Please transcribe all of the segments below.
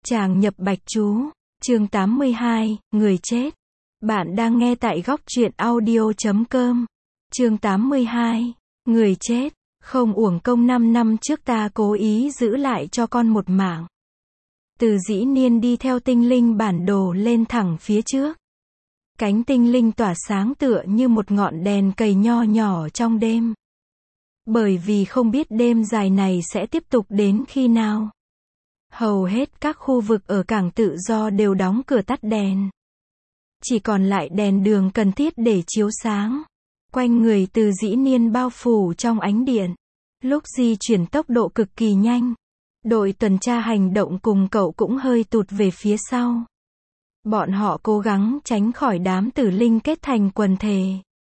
Tràng nhập bạch chú, chương 82, người chết. Bạn đang nghe tại góc truyện audio.com. Chương 82, người chết. Không uổng công 5 năm trước ta cố ý giữ lại cho con một mạng. Từ Dĩ Niên đi theo tinh linh bản đồ lên thẳng phía trước. Cánh tinh linh tỏa sáng tựa như một ngọn đèn cầy nho nhỏ trong đêm. Bởi vì không biết đêm dài này sẽ tiếp tục đến khi nào. Hầu hết các khu vực ở cảng tự do đều đóng cửa tắt đèn. Chỉ còn lại đèn đường cần thiết để chiếu sáng. Quanh người Từ Dĩ Niên bao phủ trong ánh điện. Lúc di chuyển tốc độ cực kỳ nhanh. Đội tuần tra hành động cùng cậu cũng hơi tụt về phía sau. Bọn họ cố gắng tránh khỏi đám tử linh kết thành quần thể.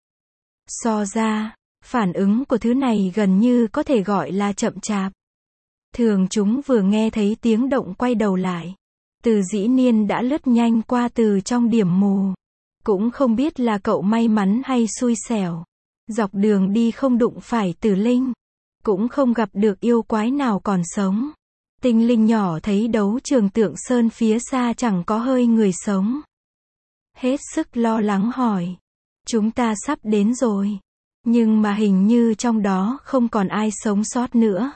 So ra, phản ứng của thứ này gần như có thể gọi là chậm chạp. Thường chúng vừa nghe thấy tiếng động quay đầu lại. Từ Dĩ Niên đã lướt nhanh qua từ trong điểm mù. Cũng không biết là cậu may mắn hay xui xẻo. Dọc đường đi không đụng phải tử linh. Cũng không gặp được yêu quái nào còn sống. Tinh linh nhỏ thấy đấu trường Tượng Sơn phía xa chẳng có hơi người sống. Hết sức lo lắng hỏi. Chúng ta sắp đến rồi. Nhưng mà hình như trong đó không còn ai sống sót nữa.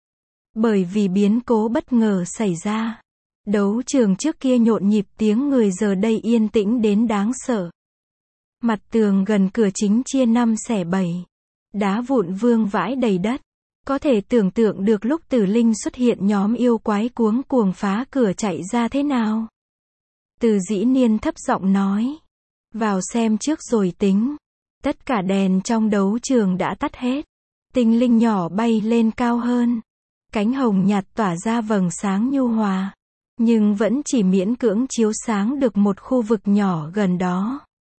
Bởi vì biến cố bất ngờ xảy ra. Đấu trường trước kia nhộn nhịp tiếng người giờ đây yên tĩnh đến đáng sợ. Mặt tường gần cửa chính chia 5 xẻ 7. Đá vụn vương vãi đầy đất. Có thể tưởng tượng được lúc tử linh xuất hiện nhóm yêu quái cuống cuồng phá cửa chạy ra thế nào. Từ Dĩ Niên thấp giọng nói. Vào xem trước rồi tính. Tất cả đèn trong đấu trường đã tắt hết. Tinh linh nhỏ bay lên cao hơn. Cánh hồng nhạt tỏa ra vầng sáng nhu hòa. Nhưng vẫn chỉ miễn cưỡng chiếu sáng được một khu vực nhỏ gần đó.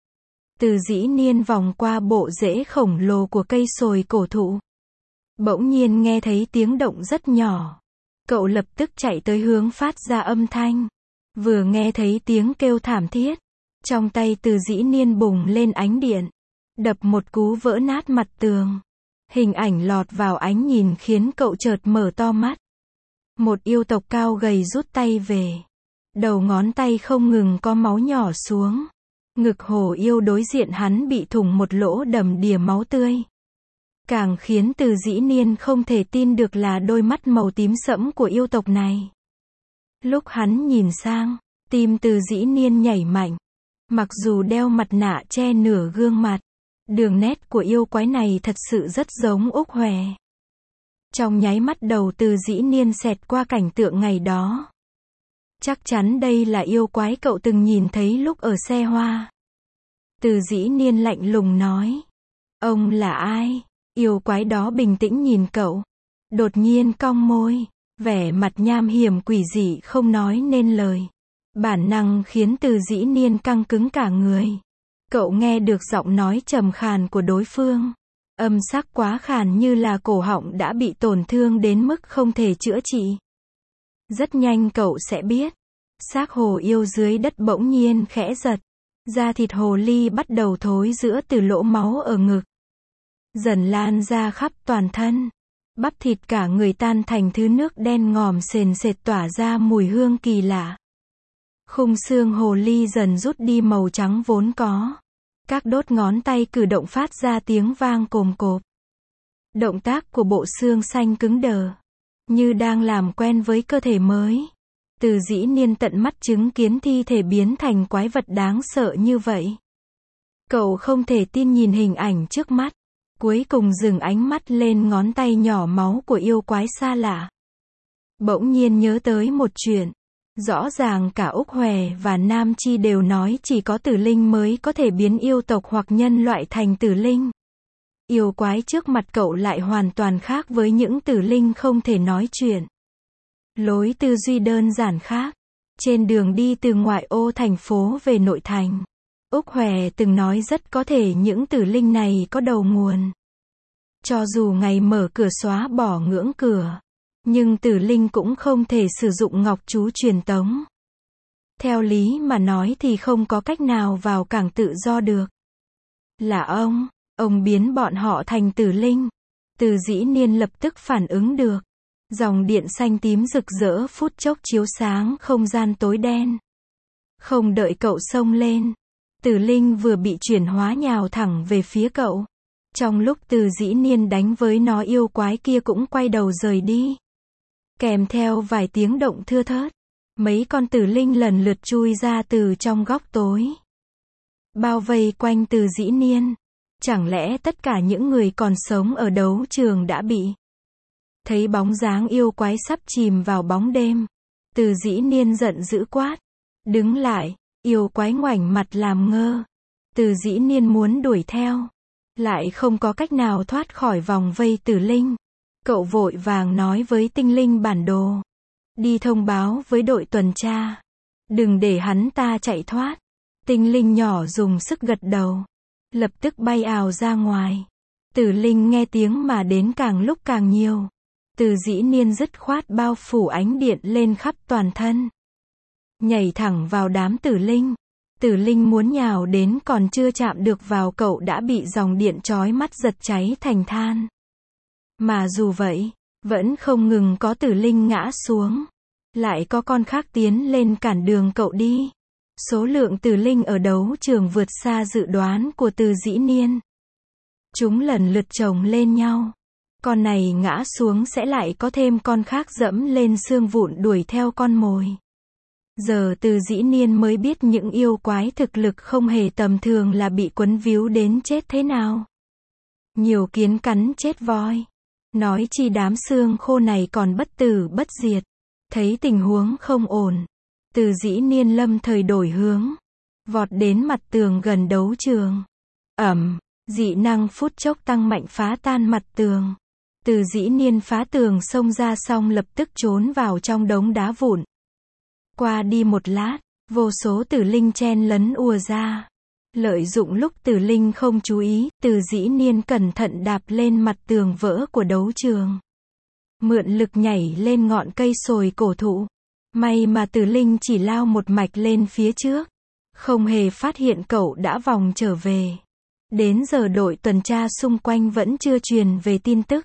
Từ Dĩ Niên vòng qua bộ rễ khổng lồ của cây sồi cổ thụ. Bỗng nhiên nghe thấy tiếng động rất nhỏ. Cậu lập tức chạy tới hướng phát ra âm thanh. Vừa nghe thấy tiếng kêu thảm thiết. Trong tay Từ Dĩ Niên bùng lên ánh điện. Đập một cú vỡ nát mặt tường. Hình ảnh lọt vào ánh nhìn khiến cậu chợt mở to mắt. Một yêu tộc cao gầy rút tay về. Đầu ngón tay không ngừng có máu nhỏ xuống. Ngực hổ yêu đối diện hắn bị thủng một lỗ đầm đìa máu tươi. Càng khiến Từ Dĩ Niên không thể tin được là đôi mắt màu tím sẫm của yêu tộc này. Lúc hắn nhìn sang, tim Từ Dĩ Niên nhảy mạnh. Mặc dù đeo mặt nạ che nửa gương mặt, đường nét của yêu quái này thật sự rất giống Úc Hòe. Trong nháy mắt đầu Từ Dĩ Niên xẹt qua cảnh tượng ngày đó. Chắc chắn đây là yêu quái cậu từng nhìn thấy lúc ở xe hoa. Từ Dĩ Niên lạnh lùng nói. Ông là ai? Yêu quái đó bình tĩnh nhìn cậu. Đột nhiên cong môi. Vẻ mặt nham hiểm quỷ dị không nói nên lời. Bản năng khiến Từ Dĩ Niên căng cứng cả người. Cậu nghe được giọng nói trầm khàn của đối phương. Âm sắc quá khàn như là cổ họng đã bị tổn thương đến mức không thể chữa trị. Rất nhanh cậu sẽ biết. Xác hồ yêu dưới đất bỗng nhiên khẽ giật. Da thịt hồ ly bắt đầu thối rữa từ lỗ máu ở ngực. Dần lan ra khắp toàn thân. Bắp thịt cả người tan thành thứ nước đen ngòm sền sệt tỏa ra mùi hương kỳ lạ. Khung xương hồ ly dần rút đi màu trắng vốn có. Các đốt ngón tay cử động phát ra tiếng vang cồm cộp. Động tác của bộ xương xanh cứng đờ. Như đang làm quen với cơ thể mới. Từ Dĩ Niên tận mắt chứng kiến thi thể biến thành quái vật đáng sợ như vậy. Cậu không thể tin nhìn hình ảnh trước mắt. Cuối cùng dừng ánh mắt lên ngón tay nhỏ máu của yêu quái xa lạ. Bỗng nhiên nhớ tới một chuyện. Rõ ràng cả Úc Hòe và Nam Chi đều nói chỉ có tử linh mới có thể biến yêu tộc hoặc nhân loại thành tử linh. Yêu quái trước mặt cậu lại hoàn toàn khác với những tử linh không thể nói chuyện. Lối tư duy đơn giản khác. Trên đường đi từ ngoại ô thành phố về nội thành, Úc Hòe từng nói rất có thể những tử linh này có đầu nguồn. Cho dù ngày mở cửa xóa bỏ ngưỡng cửa, nhưng tử linh cũng không thể sử dụng ngọc chú truyền tống. Theo lý mà nói thì không có cách nào vào cảng tự do được. Là ông biến bọn họ thành tử linh. Từ Dĩ Niên lập tức phản ứng được. Dòng điện xanh tím rực rỡ phút chốc chiếu sáng không gian tối đen. Không đợi cậu xông lên, Tử Linh vừa bị chuyển hóa nhào thẳng về phía cậu. Trong lúc Từ Dĩ Niên đánh với nó, yêu quái kia cũng quay đầu rời đi. Kèm theo vài tiếng động thưa thớt, mấy con tử linh lần lượt chui ra từ trong góc tối, bao vây quanh Từ Dĩ Niên. Chẳng lẽ tất cả những người còn sống ở đấu trường đã bị? Thấy bóng dáng yêu quái sắp chìm vào bóng đêm, Từ Dĩ Niên giận dữ quát. Đứng lại! Yêu quái ngoảnh mặt làm ngơ. Từ Dĩ Niên muốn đuổi theo, lại không có cách nào thoát khỏi vòng vây tử linh. Cậu vội vàng nói với tinh linh bản đồ. Đi thông báo với đội tuần tra. Đừng để hắn ta chạy thoát. Tinh linh nhỏ dùng sức gật đầu. Lập tức bay ào ra ngoài. Tử linh nghe tiếng mà đến càng lúc càng nhiều. Từ Dĩ Niên dứt khoát bao phủ ánh điện lên khắp toàn thân. Nhảy thẳng vào đám tử linh. Tử linh muốn nhào đến còn chưa chạm được vào cậu đã bị dòng điện chói mắt giật cháy thành than. Mà dù vậy, vẫn không ngừng có tử linh ngã xuống. Lại có con khác tiến lên cản đường cậu đi. Số lượng tử linh ở đấu trường vượt xa dự đoán của Từ Dĩ Niên. Chúng lần lượt chồng lên nhau. Con này ngã xuống sẽ lại có thêm con khác dẫm lên xương vụn đuổi theo con mồi. Giờ Từ Dĩ Niên mới biết những yêu quái thực lực không hề tầm thường là bị quấn víu đến chết thế nào. Nhiều kiến cắn chết voi. Nói chi đám xương khô này còn bất tử bất diệt. Thấy tình huống không ổn, Từ Dĩ Niên lâm thời đổi hướng, vọt đến mặt tường gần đấu trường. Dị năng phút chốc tăng mạnh phá tan mặt tường. Từ Dĩ Niên phá tường xông ra xong lập tức trốn vào trong đống đá vụn. Qua đi một lát, vô số tử linh chen lấn ùa ra. Lợi dụng lúc tử linh không chú ý, Từ Dĩ Niên cẩn thận đạp lên mặt tường vỡ của đấu trường. Mượn lực nhảy lên ngọn cây sồi cổ thụ. May mà tử linh chỉ lao một mạch lên phía trước. Không hề phát hiện cậu đã vòng trở về. Đến giờ đội tuần tra xung quanh vẫn chưa truyền về tin tức.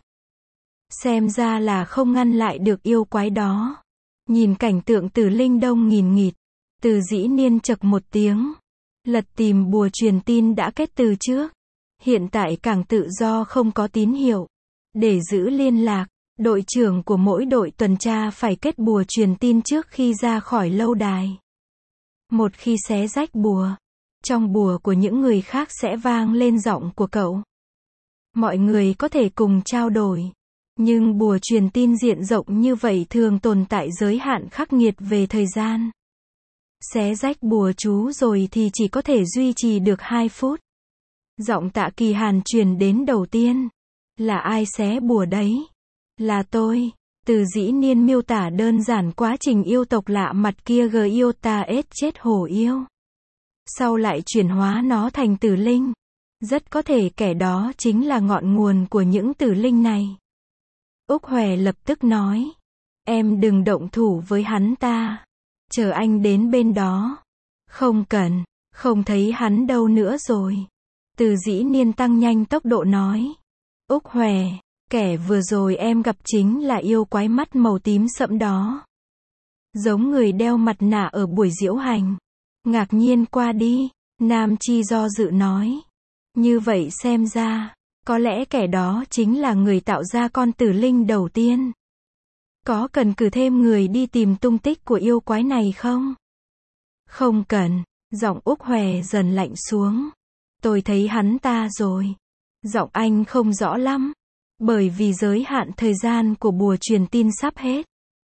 Xem ra là không ngăn lại được yêu quái đó. Nhìn cảnh tượng tử linh đông nghìn nghịt, Từ Dĩ Niên chậc một tiếng. Lật tìm bùa truyền tin đã kết từ trước. Hiện tại càng tự do không có tín hiệu. Để giữ liên lạc, đội trưởng của mỗi đội tuần tra phải kết bùa truyền tin trước khi ra khỏi lâu đài. Một khi xé rách bùa, trong bùa của những người khác sẽ vang lên giọng của cậu. Mọi người có thể cùng trao đổi. Nhưng bùa truyền tin diện rộng như vậy thường tồn tại giới hạn khắc nghiệt về thời gian. Xé rách bùa chú rồi thì chỉ có thể duy trì được 2 phút. Giọng Tạ Kỳ Hàn truyền đến đầu tiên. Là ai xé bùa đấy? Là tôi. Từ Dĩ Niên miêu tả đơn giản quá trình yêu tộc lạ mặt kia Giota S chết hổ yêu. Sau lại chuyển hóa nó thành tử linh. Rất có thể kẻ đó chính là ngọn nguồn của những tử linh này. Úc Hòe lập tức nói. Em đừng động thủ với hắn ta. Chờ anh đến bên đó. Không cần, không thấy hắn đâu nữa rồi. Từ Dĩ Niên tăng nhanh tốc độ nói. Úc Hòe, kẻ vừa rồi em gặp chính là yêu quái mắt màu tím sẫm đó. Giống người đeo mặt nạ ở buổi diễu hành. Ngạc nhiên qua đi, Nam Chi do dự nói. Như vậy xem ra, có lẽ kẻ đó chính là người tạo ra con tử linh đầu tiên. Có cần cử thêm người đi tìm tung tích của yêu quái này không? Không cần, giọng Úc Hòe dần lạnh xuống. Tôi thấy hắn ta rồi. Giọng anh không rõ lắm, bởi vì giới hạn thời gian của bùa truyền tin sắp hết.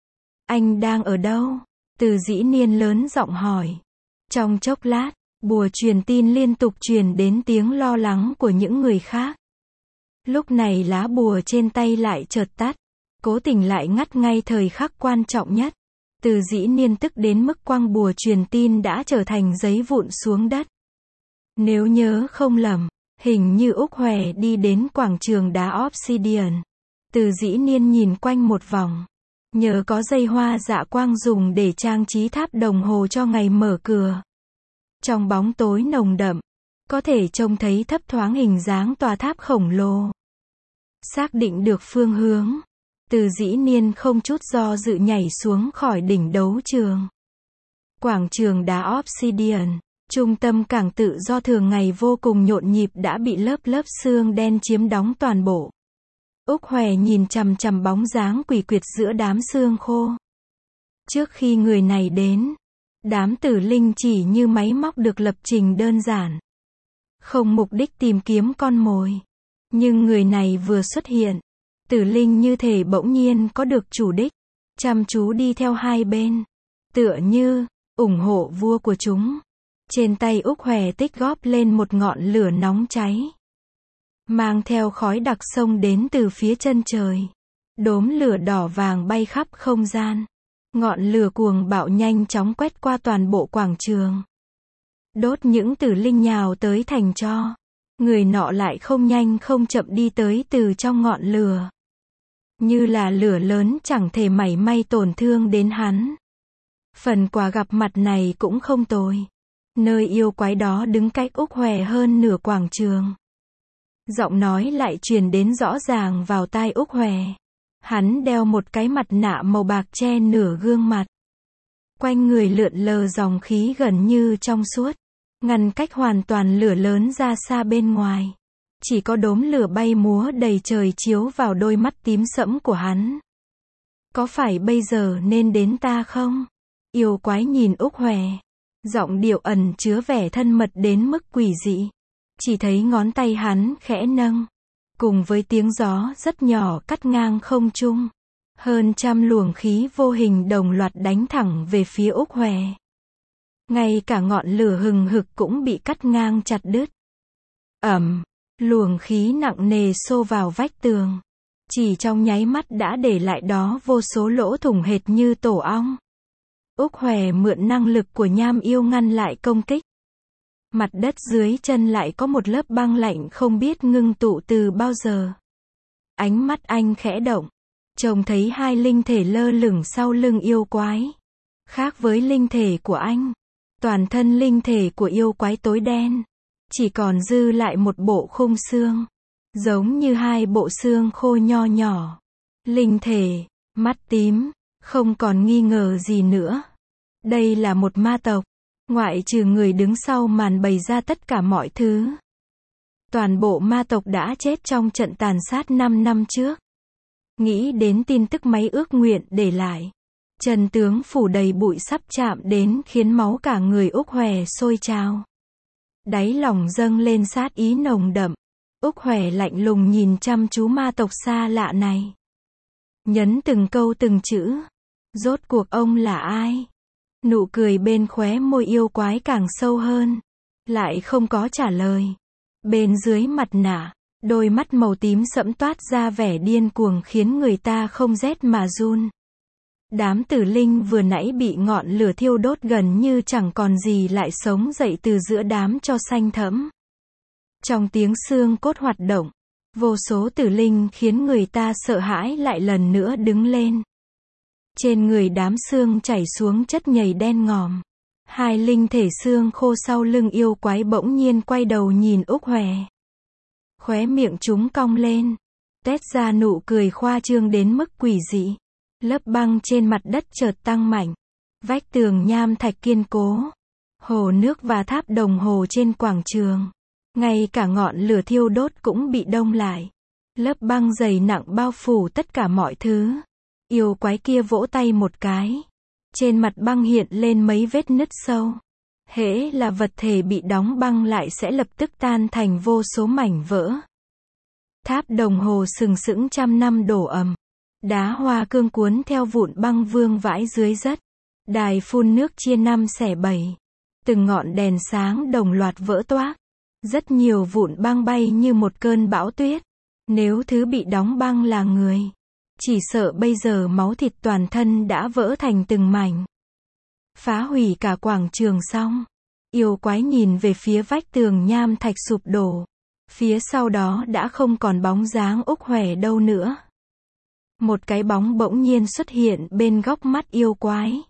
Anh đang ở đâu? Từ Dĩ Niên lớn giọng hỏi. Trong chốc lát, bùa truyền tin liên tục truyền đến tiếng lo lắng của những người khác. Lúc này lá bùa trên tay lại chợt tắt. Cố Tình lại ngắt ngay thời khắc quan trọng nhất. Từ Dĩ Niên tức đến mức quăng bùa truyền tin đã trở thành giấy vụn xuống đất. Nếu nhớ không lầm, hình như Úc Hòe đi đến quảng trường đá Obsidian. Từ Dĩ Niên nhìn quanh một vòng. Nhờ có dây hoa dạ quang dùng để trang trí tháp đồng hồ cho ngày mở cửa. Trong bóng tối nồng đậm, có thể trông thấy thấp thoáng hình dáng tòa tháp khổng lồ. Xác định được phương hướng, Từ Dĩ Niên không chút do dự nhảy xuống khỏi đỉnh đấu trường. Quảng trường đá Obsidian, trung tâm cảng tự do thường ngày vô cùng nhộn nhịp đã bị lớp lớp sương đen chiếm đóng toàn bộ. Úc Hòe nhìn chằm chằm bóng dáng quỷ quyệt giữa đám sương khô. Trước khi người này đến, đám tử linh chỉ như máy móc được lập trình đơn giản, không mục đích tìm kiếm con mồi. Nhưng người này vừa xuất hiện, tử linh như thể bỗng nhiên có được chủ đích, chăm chú đi theo hai bên, tựa như ủng hộ vua của chúng. Trên tay Úc Hòe tích góp lên một ngọn lửa nóng cháy, mang theo khói đặc xông đến từ phía chân trời. Đốm lửa đỏ vàng bay khắp không gian. Ngọn lửa cuồng bạo nhanh chóng quét qua toàn bộ quảng trường, đốt những tử linh nhào tới thành tro. Người nọ lại không nhanh không chậm đi tới từ trong ngọn lửa, như là lửa lớn chẳng thể mảy may tổn thương đến hắn. Phần quà gặp mặt này cũng không tồi. Nơi yêu quái đó đứng cách Úc Hòe hơn nửa quảng trường. Giọng nói lại truyền đến rõ ràng vào tai Úc Hòe. Hắn đeo một cái mặt nạ màu bạc che nửa gương mặt. Quanh người lượn lờ dòng khí gần như trong suốt, ngăn cách hoàn toàn lửa lớn ra xa bên ngoài. Chỉ có đốm lửa bay múa đầy trời chiếu vào đôi mắt tím sẫm của hắn. Có phải bây giờ nên đến ta không? Yêu quái nhìn Úc Hòe, giọng điệu ẩn chứa vẻ thân mật đến mức quỷ dị. Chỉ thấy ngón tay hắn khẽ nâng, cùng với tiếng gió rất nhỏ cắt ngang không trung. Hơn trăm luồng khí vô hình đồng loạt đánh thẳng về phía Úc Hòe. Ngay cả ngọn lửa hừng hực cũng bị cắt ngang chặt đứt. Luồng khí nặng nề xô vào vách tường. Chỉ trong nháy mắt đã để lại đó vô số lỗ thủng hệt như tổ ong. Úc Hòe mượn năng lực của nham yêu ngăn lại công kích. Mặt đất dưới chân lại có một lớp băng lạnh không biết ngưng tụ từ bao giờ. Ánh mắt anh khẽ động, trông thấy hai linh thể lơ lửng sau lưng yêu quái. Khác với linh thể của anh, toàn thân linh thể của yêu quái tối đen, chỉ còn dư lại một bộ khung xương, giống như hai bộ xương khô nho nhỏ. Linh thể, mắt tím, không còn nghi ngờ gì nữa. Đây là một ma tộc, ngoại trừ người đứng sau màn bày ra tất cả mọi thứ. Toàn bộ ma tộc đã chết trong trận tàn sát 5 năm trước. Nghĩ đến tin tức máy ước nguyện để lại, chân tướng phủ đầy bụi sắp chạm đến khiến máu cả người Úc Hòe sôi trào. Đáy lòng dâng lên sát ý nồng đậm. Úc Hòe lạnh lùng nhìn chăm chú ma tộc xa lạ này, nhấn từng câu từng chữ. Rốt cuộc ông là ai? Nụ cười bên khóe môi yêu quái càng sâu hơn, lại không có trả lời. Bên dưới mặt nạ, đôi mắt màu tím sẫm toát ra vẻ điên cuồng khiến người ta không rét mà run. Đám tử linh vừa nãy bị ngọn lửa thiêu đốt gần như chẳng còn gì lại sống dậy từ giữa đám tro xanh thẫm. Trong tiếng xương cốt hoạt động, vô số tử linh khiến người ta sợ hãi lại lần nữa đứng lên. Trên người đám xương chảy xuống chất nhầy đen ngòm. Hai linh thể xương khô sau lưng yêu quái bỗng nhiên quay đầu nhìn Úc Hòe. Khóe miệng chúng cong lên, tét ra nụ cười khoa trương đến mức quỷ dị. Lớp băng trên mặt đất chợt tăng mạnh. Vách tường nham thạch kiên cố. Hồ nước và tháp đồng hồ trên quảng trường. Ngay cả ngọn lửa thiêu đốt cũng bị đông lại. Lớp băng dày nặng bao phủ tất cả mọi thứ. Yêu quái kia vỗ tay một cái. Trên mặt băng hiện lên mấy vết nứt sâu. Hễ là vật thể bị đóng băng lại sẽ lập tức tan thành vô số mảnh vỡ. Tháp đồng hồ sừng sững trăm năm đổ ầm. Đá hoa cương cuốn theo vụn băng vương vãi dưới đất. Đài phun nước chia năm xẻ bảy. Từng ngọn đèn sáng đồng loạt vỡ toác. Rất nhiều vụn băng bay như một cơn bão tuyết. Nếu thứ bị đóng băng là người, chỉ sợ bây giờ máu thịt toàn thân đã vỡ thành từng mảnh. Phá hủy cả quảng trường xong, yêu quái nhìn về phía vách tường nham thạch sụp đổ. Phía sau đó đã không còn bóng dáng Úc Hòe đâu nữa. Một cái bóng bỗng nhiên xuất hiện bên góc mắt yêu quái.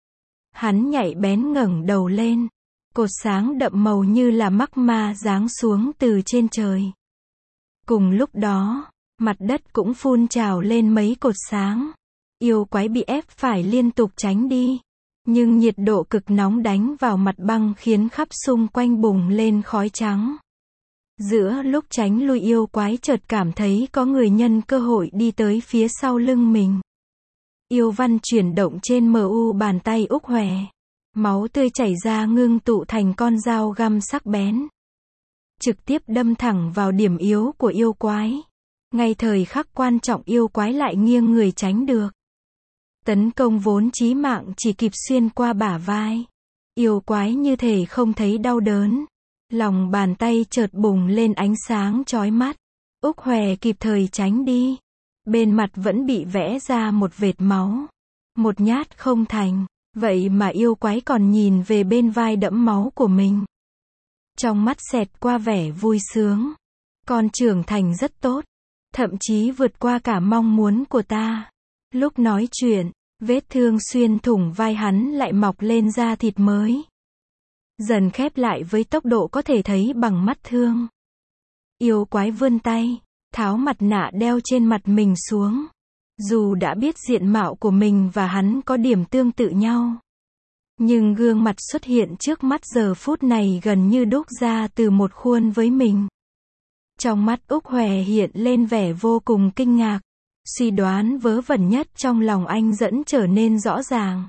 Hắn nhạy bén ngẩng đầu lên. Cột sáng đậm màu như là mắc ma giáng xuống từ trên trời. Cùng lúc đó, Mặt đất cũng phun trào lên mấy cột sáng. Yêu quái bị ép phải liên tục tránh đi. Nhưng nhiệt độ cực nóng đánh vào mặt băng khiến khắp xung quanh bùng lên khói trắng. Giữa lúc tránh lui yêu quái chợt cảm thấy có người nhân cơ hội đi tới phía sau lưng mình. Yêu văn chuyển động trên mu bàn tay Úc Hòe. Máu tươi chảy ra ngưng tụ thành con dao găm sắc bén. Trực tiếp đâm thẳng vào điểm yếu của yêu quái. Ngay thời khắc quan trọng yêu quái lại nghiêng người tránh được. Tấn công vốn chí mạng chỉ kịp xuyên qua bả vai. Yêu quái như thể không thấy đau đớn. Lòng bàn tay chợt bùng lên ánh sáng chói mắt. Úc Hòe kịp thời tránh đi. Bên mặt vẫn bị vẽ ra một vệt máu. Một nhát không thành. Vậy mà yêu quái còn nhìn về bên vai đẫm máu của mình. Trong mắt xẹt qua vẻ vui sướng. Con trưởng thành rất tốt. Thậm chí vượt qua cả mong muốn của ta. Lúc nói chuyện, vết thương xuyên thủng vai hắn lại mọc lên da thịt mới. Dần khép lại với tốc độ có thể thấy bằng mắt thương. Yêu quái vươn tay, tháo mặt nạ đeo trên mặt mình xuống. Dù đã biết diện mạo của mình và hắn có điểm tương tự nhau. Nhưng gương mặt xuất hiện trước mắt giờ phút này gần như đúc ra từ một khuôn với mình. Trong mắt Úc Hòe hiện lên vẻ vô cùng kinh ngạc. Suy đoán vớ vẩn nhất trong lòng anh dẫn trở nên rõ ràng.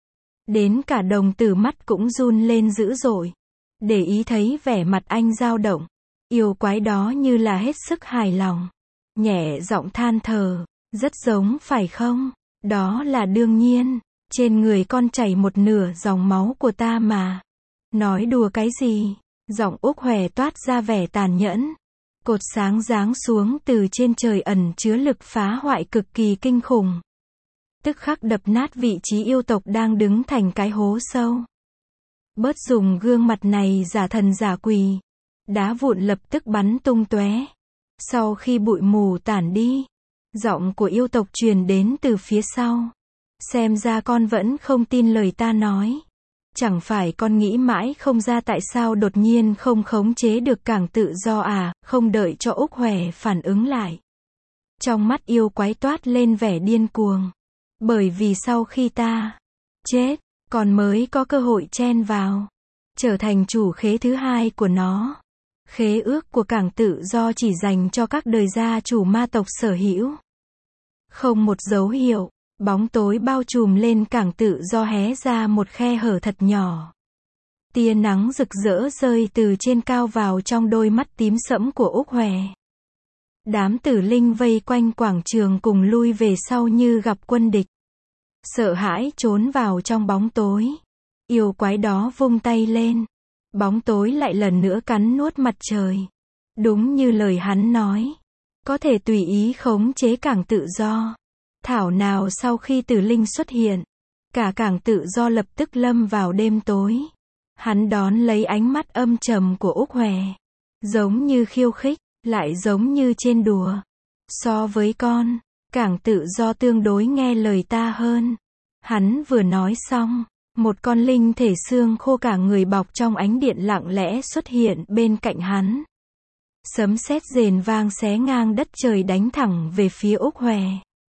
Đến cả đồng tử mắt cũng run lên dữ dội. Để ý thấy vẻ mặt anh dao động. Yêu quái đó như là hết sức hài lòng. Nhẹ giọng than thở. Rất giống phải không? Đó là đương nhiên. Trên người con chảy một nửa dòng máu của ta mà. Nói đùa cái gì? Giọng Úc Hòe toát ra vẻ tàn nhẫn. Cột sáng giáng xuống từ trên trời ẩn chứa lực phá hoại cực kỳ kinh khủng. Tức khắc đập nát vị trí yêu tộc đang đứng thành cái hố sâu. Bớt dùng gương mặt này giả thần giả quỷ. Đá vụn lập tức bắn tung tóe. Sau khi bụi mù tản đi, giọng của yêu tộc truyền đến từ phía sau. Xem ra con vẫn không tin lời ta nói. Chẳng phải con nghĩ mãi không ra tại sao đột nhiên không khống chế được cảng tự do à? Không đợi cho Úc Hòe phản ứng lại. Trong mắt yêu quái toát lên vẻ điên cuồng. Bởi vì sau khi ta chết, con mới có cơ hội chen vào. Trở thành chủ khế thứ hai của nó. Khế ước của cảng tự do chỉ dành cho các đời gia chủ ma tộc sở hữu. Không một dấu hiệu. Bóng tối bao trùm lên cảng tự do hé ra một khe hở thật nhỏ. Tia nắng rực rỡ rơi từ trên cao vào trong đôi mắt tím sẫm của Úc Hòe. Đám tử linh vây quanh quảng trường cùng lui về sau như gặp quân địch. Sợ hãi trốn vào trong bóng tối. Yêu quái đó vung tay lên. Bóng tối lại lần nữa cắn nuốt mặt trời. Đúng như lời hắn nói. Có thể tùy ý khống chế cảng tự do. Thảo nào sau khi tử linh xuất hiện, cả cảng tự do lập tức lâm vào đêm tối. Hắn đón lấy ánh mắt âm trầm của Úc Hòe. Giống như khiêu khích, lại giống như trên đùa. So với con, cảng tự do tương đối nghe lời ta hơn. Hắn vừa nói xong, một con linh thể xương khô cả người bọc trong ánh điện lặng lẽ xuất hiện bên cạnh hắn. Sấm sét rền vang xé ngang đất trời đánh thẳng về phía Úc Hòe.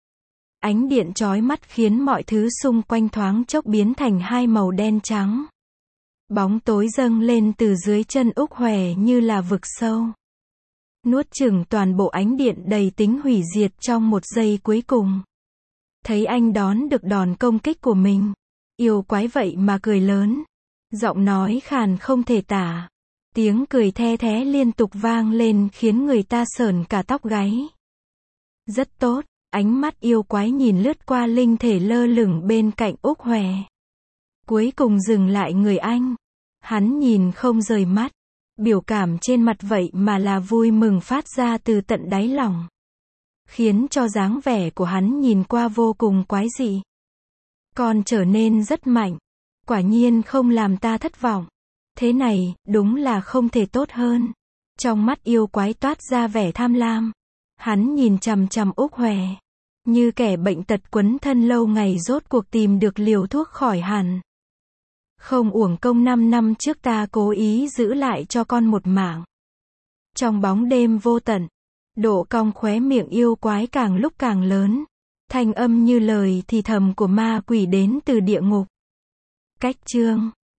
Ánh điện chói mắt khiến mọi thứ xung quanh thoáng chốc biến thành hai màu đen trắng. Bóng tối dâng lên từ dưới chân Úc Hòe như là vực sâu. Nuốt chửng toàn bộ ánh điện đầy tính hủy diệt trong một giây cuối cùng. Thấy anh đón được đòn công kích của mình. Yêu quái vậy mà cười lớn. Giọng nói khàn không thể tả. Tiếng cười the thé liên tục vang lên khiến người ta sởn cả tóc gáy. Rất tốt. Ánh mắt yêu quái nhìn lướt qua linh thể lơ lửng bên cạnh Úc Hòe. Cuối cùng dừng lại người anh. Hắn nhìn không rời mắt. Biểu cảm trên mặt vậy mà là vui mừng phát ra từ tận đáy lòng. Khiến cho dáng vẻ của hắn nhìn qua vô cùng quái dị. Con trở nên rất mạnh. Quả nhiên không làm ta thất vọng. Thế này, đúng là không thể tốt hơn. Trong mắt yêu quái toát ra vẻ tham lam. Hắn nhìn chằm chằm Úc Hòe. Như kẻ bệnh tật quấn thân lâu ngày rốt cuộc tìm được liều thuốc khỏi hẳn. Không uổng công 5 năm trước ta cố ý giữ lại cho con một mạng. Trong bóng đêm vô tận, Độ cong khóe miệng yêu quái càng lúc càng lớn. Thanh âm như lời thì thầm của ma quỷ đến từ địa ngục. Cách chương